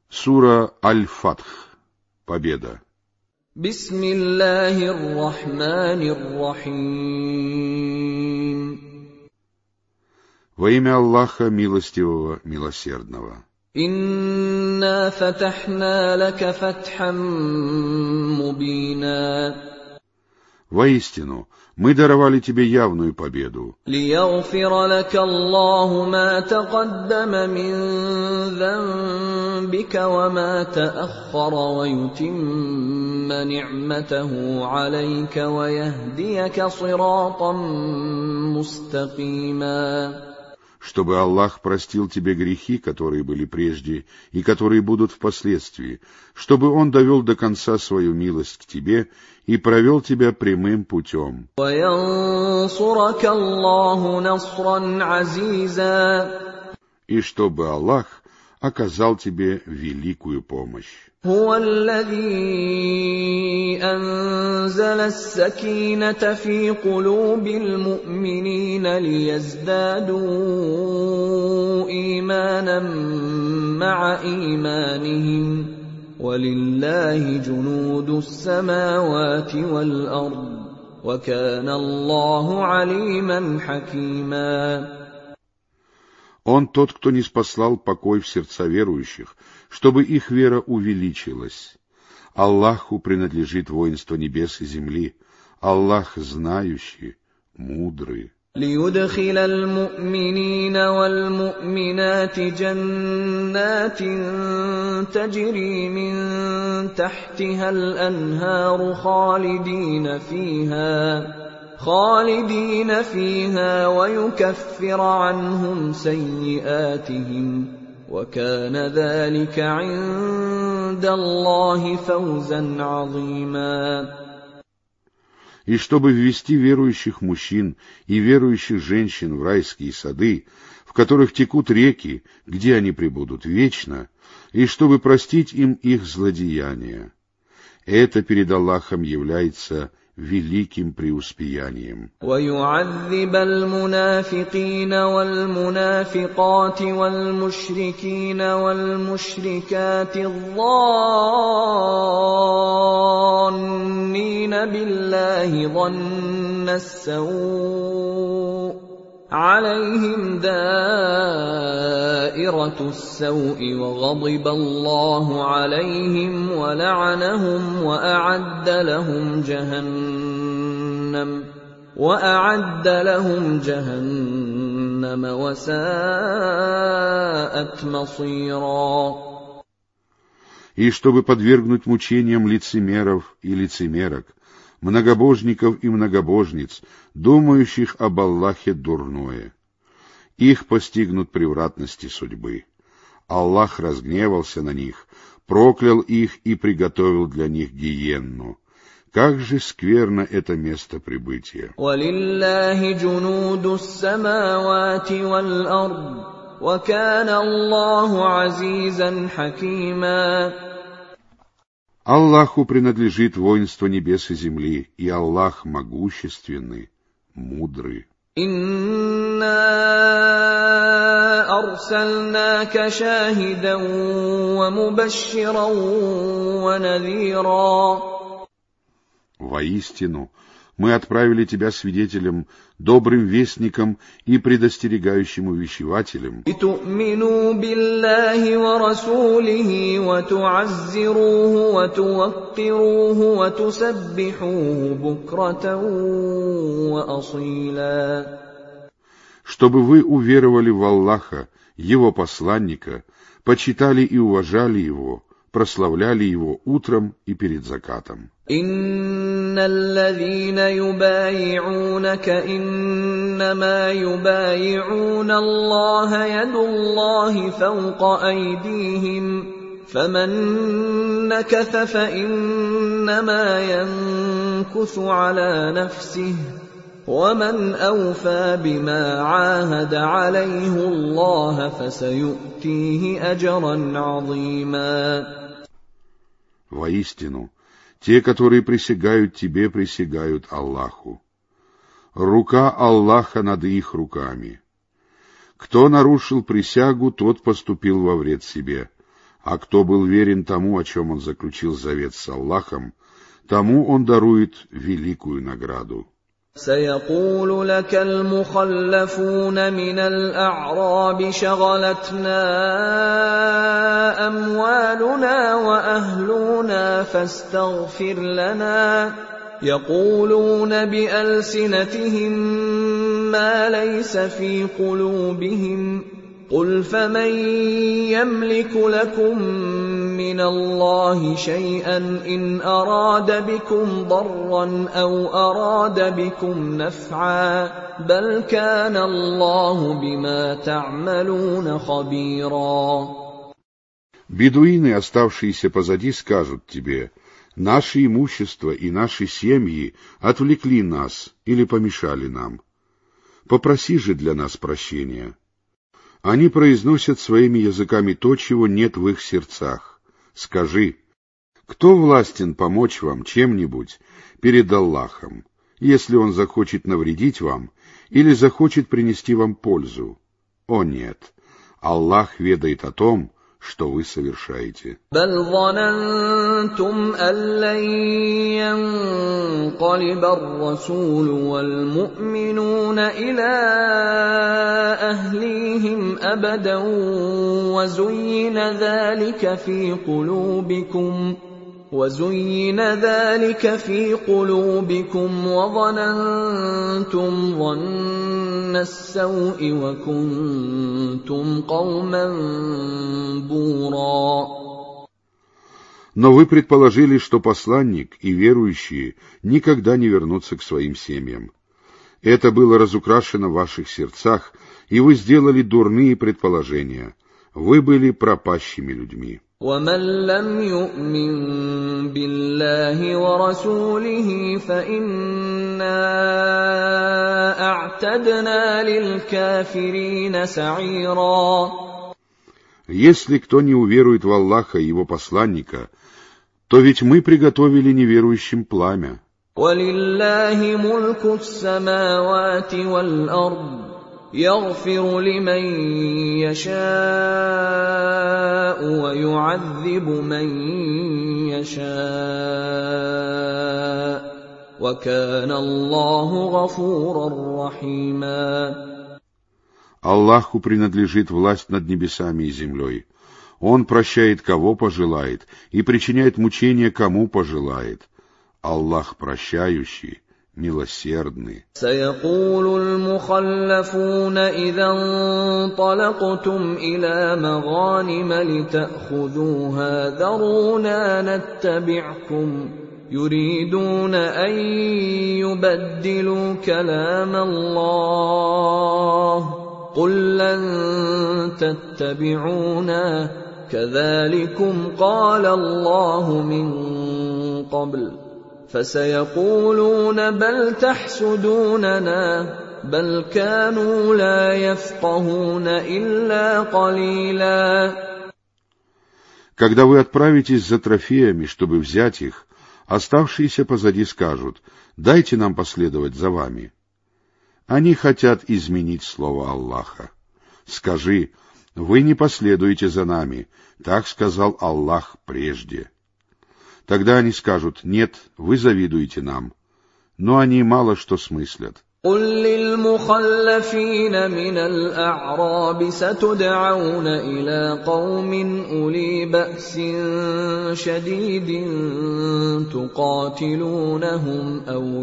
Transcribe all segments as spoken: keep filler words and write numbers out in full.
Сура Аль-Фатх. Победа. Бисмиллахир-рахманир-рахим. Во имя Аллаха Милостивого, Милосердного. Инна фатахна лака фатхан мубина. Воистину, мы даровали тебе явную победу. ليغفر لك الله ما تقدم من ذنبك وما تأخر ويتم نعمته عليك ويهديك صراطا مستقيما. Чтобы Аллах простил тебе грехи, которые были прежде и которые будут впоследствии, чтобы Он довел до конца свою милость к тебе и провел тебя прямым путем. И чтобы Аллах оказал тебе великую помощь. هو الذي أنزل السكينة في قلوب المؤمنين ليزدادوا إيمانا مع إيمانهم ولله جنود السماوات والأرض وكان الله عليما حكيما. Он тот, кто ниспослал покой в сердца верующих, чтобы их вера увеличилась. Аллаху принадлежит воинство небес и земли. Аллах знающий, мудрый. ليدخل المؤمنين والمؤمنات جنات تجري من تحتها الأنهار خالدين فيها خالدين فيها ويكفر عنهم سيئاتهم وكان ذلك عند الله فوزا عظيما. И чтобы ввести верующих мужчин и верующих женщин в райские сады, в которых текут реки, где они пребудут вечно, и чтобы простить им их злодеяния. Это перед Аллахом является великим преуспеянием. وَيُعَذِّبَ الْمُنَافِقِينَ وَالْمُنَافِقَاتِ وَالْمُشْرِكِينَ وَالْمُشْرِكَاتِ الظَّانِّينَ بِاللَّهِ ظَنَّ السَّوْءِ عليهم دائرة السوء وغضب الله عليهم ولعنهم وأعد لهم جهنم وأعد لهم جهنم وساءت مصيرا. И чтобы подвергнуть мучениям лицемеров и лицемерок, многобожников и многобожниц, думающих об Аллахе дурное. Их постигнут превратности судьбы. Аллах разгневался на них, проклял их и приготовил для них гиенну. Как же скверно это место прибытия! وَلِلَّهِ جُنُودُ السَّمَاوَاتِ وَالْأَرْضِ وَكَانَ اللَّهُ عَزِيزًا حَكِيمًا. Аллаху принадлежит воинство небес и земли, и Аллах могущественный, мудрый. إِنَّا أَرْسَلْنَاكَ شَاهِدًا وَمُبَشِّرًا وَنَذِيرًا. Воистину, мы отправили тебя свидетелем, добрым вестником и предостерегающим увещевателем. لِتُؤْمِنُوا بِاللَّهِ وَرَسُولِهِ وَتُعَزِّرُوهُ وَتُوَقِّرُوهُ وَتُسَبِّحُوهُ بُكْرَةً وَأَصِيلًا. Чтобы вы уверовали в Аллаха, Его посланника, почитали и уважали Его, прославляли Его утром и перед закатом. إِنَّ الَّذِينَ يُبَايِعُونَكَ إِنَّمَا يُبَايِعُونَ اللَّهَ يَدُ اللَّهِ فَوْقَ أَيْدِيهِمْ فَمَن نَّكَثَ فَإِنَّمَا يَنكُثُ عَلَى نَفْسِهِ وَمَنْ أَوْفَىٰ بِمَا عَاهَدَ عَلَيْهِ اللَّهَ فَسَيُؤْتِيهِ أَجْرًا عَظِيمًا. Воистину, те, которые присягают тебе, присягают Аллаху. Рука Аллаха над их руками. Кто нарушил присягу, тот поступил во вред себе. А кто был верен тому, о чем он заключил завет с Аллахом, тому он дарует великую награду. سيقول لك المخلفون من الأعراب شغلتنا أموالنا وأهلنا فاستغفر لنا يقولون بألسنتهم ما ليس في قلوبهم قل فمن يملك لكم من الله شيئا إن أراد بكم ضرا أو أراد بكم نفعا بل كان الله بما تعملون خبيرا. Бедуины, оставшиеся позади, скажут тебе: наши имущества и наши семьи отвлекли нас или помешали нам. Попроси же для нас прощения. Они произносят своими языками то, чего нет в их сердцах. Скажи: кто властен помочь вам чем-нибудь перед Аллахом, если он захочет навредить вам или захочет принести вам пользу? О нет, Аллах ведает о том, что вы совершаете. بل ظننتم أن لن ينقلب الرسول والمؤمنون إلى أهليهم أبدا وزين ذلك في قلوبكم وزين ذلك في قلوبكم وظننتم ظن السوء وكنتم قوما بورا. Но вы предположили, что посланник и верующие никогда не вернутся к своим семьям. Это было разукрашено в ваших сердцах, и вы сделали дурные предположения. Вы были пропащими людьми. وَمَن لَّمْ يُؤْمِن بِاللَّهِ وَرَسُولِهِ فَإِنَّا أَعْتَدْنَا لِلْكَافِرِينَ سَعِيرًا. Если кто не уверует в Аллаха и его посланника, то ведь мы приготовили неверующим пламя. وَلِلَّهِ مُلْكُ السَّمَاوَاتِ وَالْأَرْضِ يغفر لمن يشاء ويعذب من يشاء وكان الله غفورا رحيما. Аллаху принадлежит власть над небесами и землей. Он прощает, кого пожелает, и причиняет мучения, кому пожелает. Аллах прощающий, милосердный. سيقول المخلفون إذا انطلقتم إلى مغانم لتأخذوها ذرونا نتبعكم يريدون أن يبدلوا كلام الله قل لن تتبعونا كذلكم قال الله من قبل فسيقولون بل تحسدوننا بل كانوا لا يفقهون إلا قليلا. Когда вы отправитесь за трофеями, чтобы взять их, оставшиеся позади скажут: дайте нам последовать за вами. Они хотят изменить слово Аллаха. Скажи: вы не последуете за нами, так сказал Аллах прежде. Тогда они скажут: нет, вы завидуете нам. Но они мало что смыслят. قل للمخلفين من الأعراب ستدعون إلى قوم أولي بأس شديد تقاتلونهم أو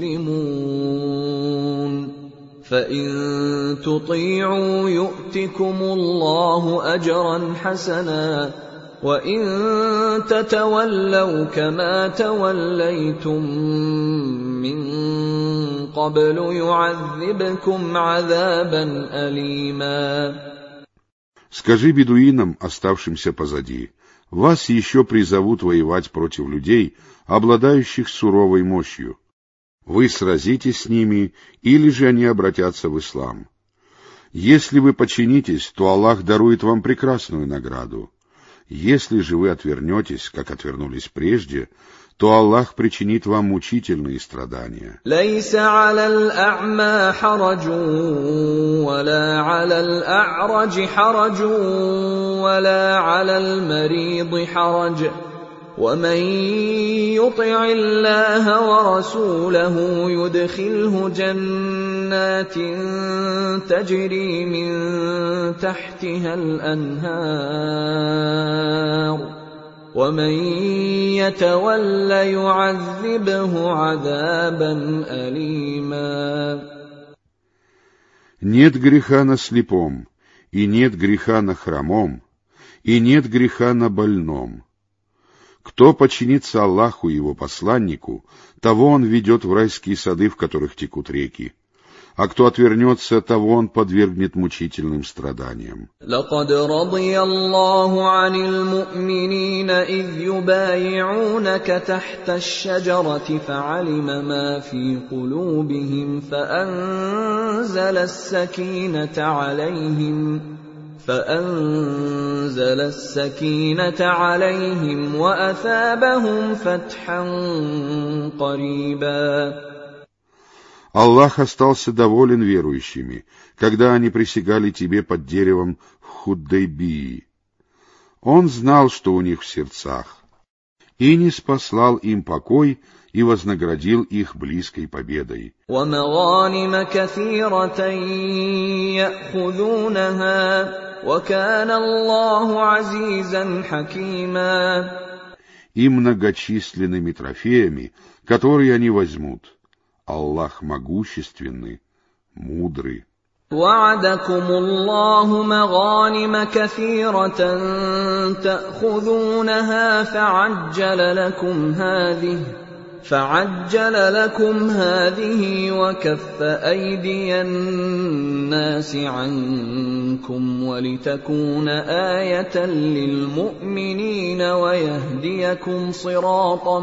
يسلمون فإن تطيعوا يؤتكم الله أجرا حسنا وَإِن تَتَوَلَّوْا كَمَا تَوَلَّيْتُم مِّن قَبْلُ يُعَذِّبْكُمْ عَذَابًا أَلِيمًا. Скажи бедуинам, оставшимся позади: вас еще призовут воевать против людей, обладающих суровой мощью. Вы сразитесь с ними, или же они обратятся в ислам. Если вы подчинитесь, то Аллах дарует вам прекрасную награду. Если же вы отвернетесь, как отвернулись прежде, то Аллах причинит вам мучительные страдания. ليس على الأعمى حرج ولا على الأعرج حرج ولا على المريض حرج ومن يطع الله ورسوله يدخله جنات تجري من تحتها الأنهار ومن يتول يعذبه عذابا أليما. Нет греха на слепом, и нет греха на хромом, и нет греха на больном. Кто подчинится Аллаху и его посланнику, того он ведет в райские сады, в которых текут реки. А кто отвернется, того он подвергнет мучительным страданиям. لقد رضي الله عن المؤمنين إذ يبايعونك تحت الشجرة فعلم ما في قلوبهم فأنزل السكينة عليهم فأنزل السكينة عليهم وأثابهم فتحا قريبا. Аллах остался доволен верующими, когда они присягали тебе под деревом в Худайбии. Он знал, что у них в сердцах, и ниспослал им покой и вознаградил их близкой победой. وَمَغَانِمَ كَثِيرَةً يَأْخُذُونَهَا وَكَانَ اللَّهُ عَزِيزًا حَكِيمًا. И многочисленными трофеями, которые они возьмут. Аллах могущественный, мудрый. وَعَدَكُمُ اللَّهُ مَغَانِمَ كَثِيرَةً تَأْخُذُونَهَا فَعَجَّلَ لَكُمْ هَٰذِهِ فَعَجَّلَ لَكُمْ هَٰذِهِ وَكَفَّ أَيْدِيَ النَّاسِ عَنكُمْ وَلِتَكُونَ آيَةً لِّلْمُؤْمِنِينَ وَيَهْدِيَكُمْ صِرَاطًا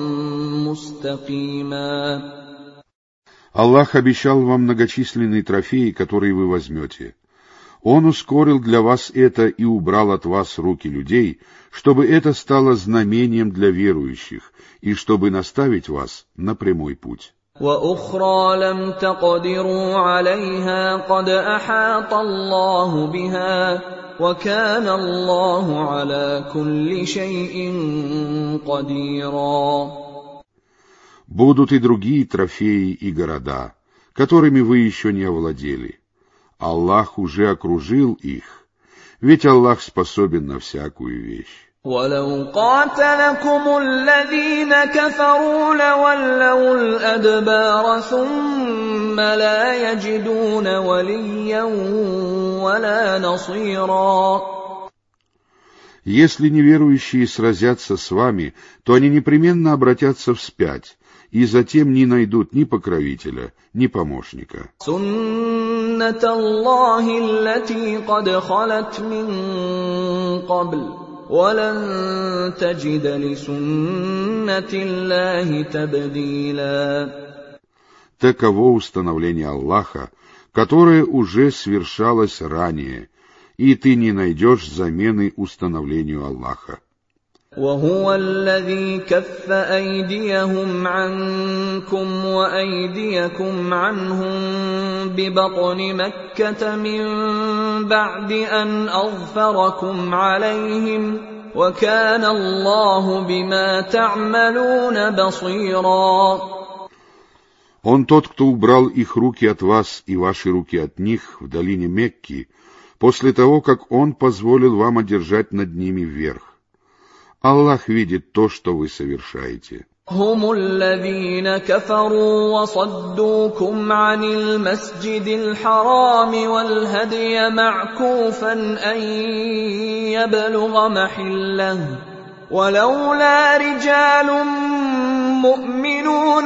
مُّسْتَقِيمًا. Аллах обещал вам многочисленные трофеи, которые вы возьмете. Он ускорил для вас это и убрал от вас руки людей, чтобы это стало знамением для верующих и чтобы наставить вас на прямой путь. وَأُخْرَىٰ لَمْ تَقْدِرُوا عَلَيْهَا قَدْ أَحَاطَ اللَّهُ بِهَا وَكَانَ اللَّهُ عَلَىٰ كُلِّ شَيْءٍ قَدِيرًا. Будут и другие трофеи и города, которыми вы еще не овладели. Аллах уже окружил их, ведь Аллах способен на всякую вещь. وَلَوْ قَاتَلَكُمُ الَّذِينَ كَفَرُوا لَوَلَّوُا الْأَدْبَارَ ثُمَّ لَا يَجِدُونَ وَلِيًّا وَلَا نَصِيرًا. Если неверующие сразятся с вами, то они непременно обратятся вспять, и затем не найдут ни покровителя, ни помощника. سُنَّةَ اللَّهِ الَّتِي قَدْ خَلَتْ مِن قَبْلُ وَلَن تَجِدَ لِسُنَّةِ اللَّهِ تَبْدِيلًا. Таково установление Аллаха, которое уже свершалось ранее, и ты не найдешь замены установлению Аллаха. وَهُوَ الَّذِي كَفَّ أَيْدِيَهُمْ عَنكُمْ وَأَيْدِيَكُمْ عَنْهُم بِبَطْنِ مَكَّةَ مِن بَعْدِ أَنْ أَظْفَرَكُمْ عَلَيْهِمْ وَكَانَ اللَّهُ بِمَا تَعْمَلُونَ بَصِيرًا. Он тот, кто убрал их руки от вас и ваши руки от них в долине Мекки, после того, как Он позволил вам одержать над ними верх. Аллах видит то, что вы совершаете. هم الذين كفروا وصدوكم عن المسجد الحرام والهدي معكوفا أن يبلغ محله ولولا رجال مؤمنون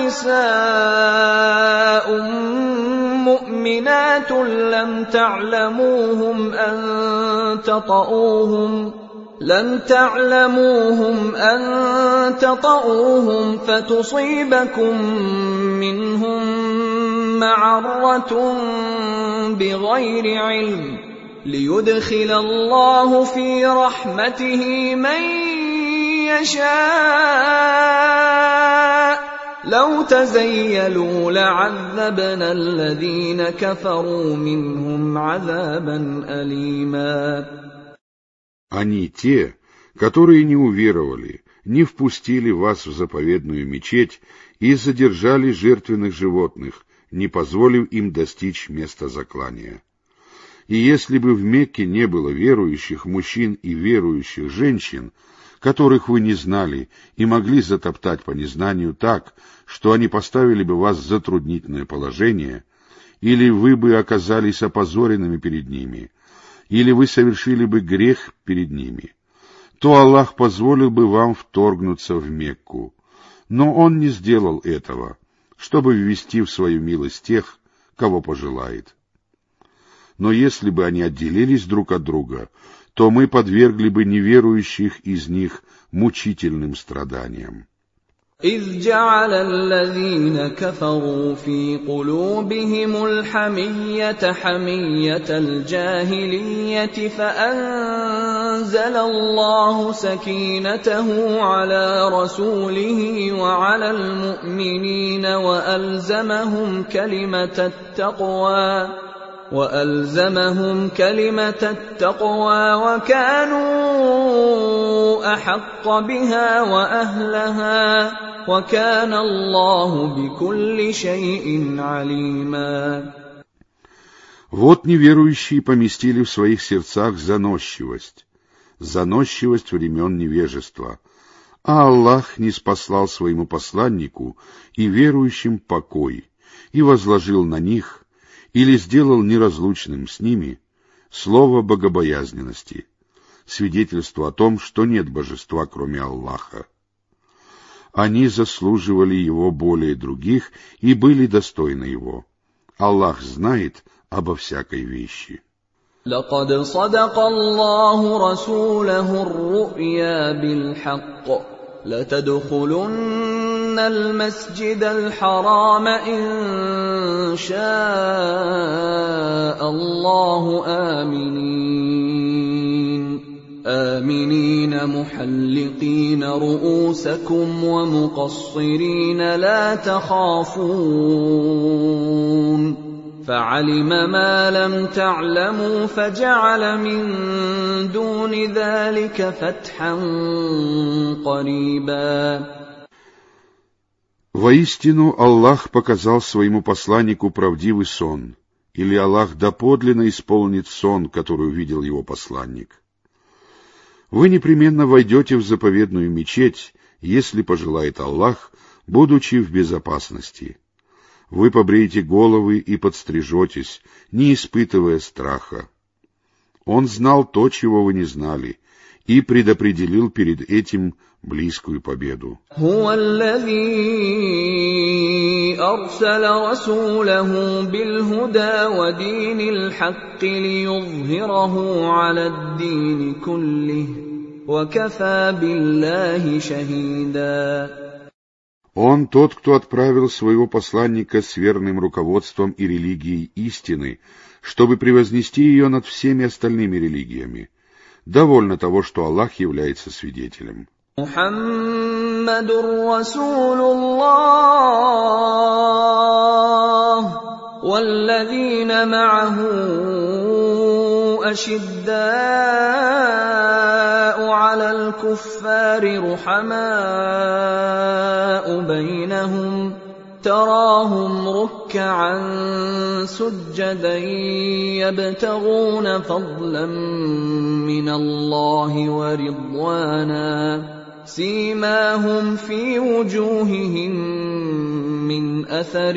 ونساء مؤمنات لم تعلموهم أن تطؤوهم لم تعلموهم أن تطؤوهم فتصيبكم منهم معرة بغير علم ليدخل الله في رحمته من يشاء لو تزيلوا لعذبنا الذين كفروا منهم عذابا أليما. Они те, которые не уверовали, не впустили вас в заповедную мечеть и задержали жертвенных животных, не позволив им достичь места заклания. И если бы в Мекке не было верующих мужчин и верующих женщин, которых вы не знали и могли затоптать по незнанию так, что они поставили бы вас в затруднительное положение, или вы бы оказались опозоренными перед ними, или вы совершили бы грех перед ними, то Аллах позволил бы вам вторгнуться в Мекку. Но Он не сделал этого, чтобы ввести в свою милость тех, кого пожелает. Но если бы они отделились друг от друга, то мы подвергли бы неверующих из них мучительным страданиям. إذ جعل الذين كفروا في قلوبهم الحمية حمية الجاهلية فأنزل الله سكينته على رسوله وعلى المؤمنين وألزمهم كلمة التقوى وألزمهم كلمة التقوى وكانوا أحق بها وأهلها وكان الله بكل شيء عليما. Вот неверующие поместили в своих сердцах заносчивость, заносчивость времен невежества, а Аллах ниспослал своему посланнику и верующим покой и возложил на них или сделал неразлучным с ними слово богобоязненности, свидетельство о том, что нет божества, кроме Аллаха. Они заслуживали его более других и были достойны его. Аллах знает обо всякой вещи. لقد صدق الله رسوله الرؤيا بالحق لتدخلن المسجد الحرام إن شاء الله آمنين آمنين محلقين رؤوسكم ومقصرين لا تخافون فعلم ما لم تعلموا فجعل من دون ذلك فتحا قريبا. Воистину Аллах показал своему посланнику правдивый сон, или Аллах доподлинно исполнит сон, который увидел его посланник. Вы непременно войдете в заповедную мечеть, если пожелает Аллах, будучи в безопасности. Вы побреете головы и подстрижетесь, не испытывая страха. Он знал то, чего вы не знали, и предопределил перед этим близкую победу. هو الذي أرسل رسوله بالهدى ودين الحق ليظهره على الدين كله وكفى بالله شهيدا. Он тот, кто отправил своего посланника с верным руководством и религией истины, чтобы превознести ее над всеми остальными религиями. Довольно того, что Аллах является свидетелем. Мухаммадур Расулуллах, валлазина ма'аху ашиддау алал куффари рухамау байнахум تراهم ركعا سجدا يبتغون فضلا من الله ورضوانا سيماهم في وجوههم من أثر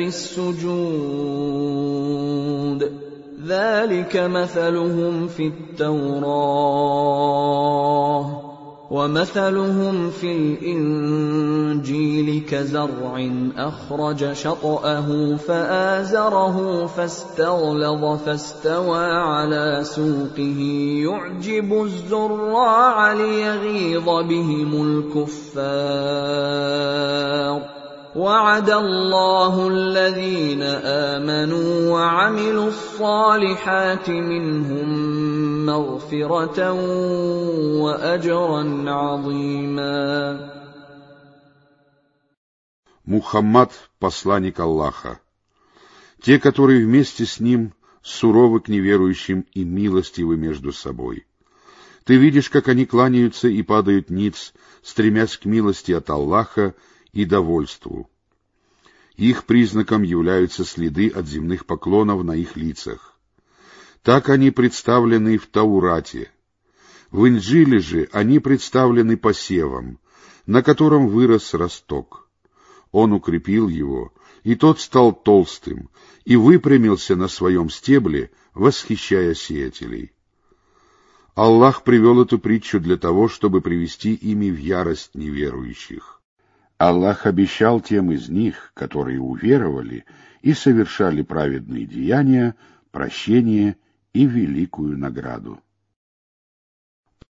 السجود ذلك مثلهم في التوراة ومثلهم في الإنجيل كزرع أخرج شطأه فآزره فاستغلظ فاستوى على سوقه يعجب الزراع ليغيظ بهم الكفار وعد الله الذين آمنوا وعملوا الصالحات منهم مغفرة وأجرا عظيما. Мухаммад — посланник Аллаха. Те, которые вместе с ним, суровы к неверующим и милостивы между собой. Ты видишь, как они кланяются и падают ниц, стремясь к милости от Аллаха и довольству. Их признаком являются следы от земных поклонов на их лицах. Так они представлены в Таурате. В Инджиле же они представлены посевом, на котором вырос росток. Он укрепил его, и тот стал толстым, и выпрямился на своем стебле, восхищая сеятелей. Аллах привел эту притчу для того, чтобы привести ими в ярость неверующих. Аллах обещал тем из них, которые уверовали и совершали праведные деяния, прощение и великую награду.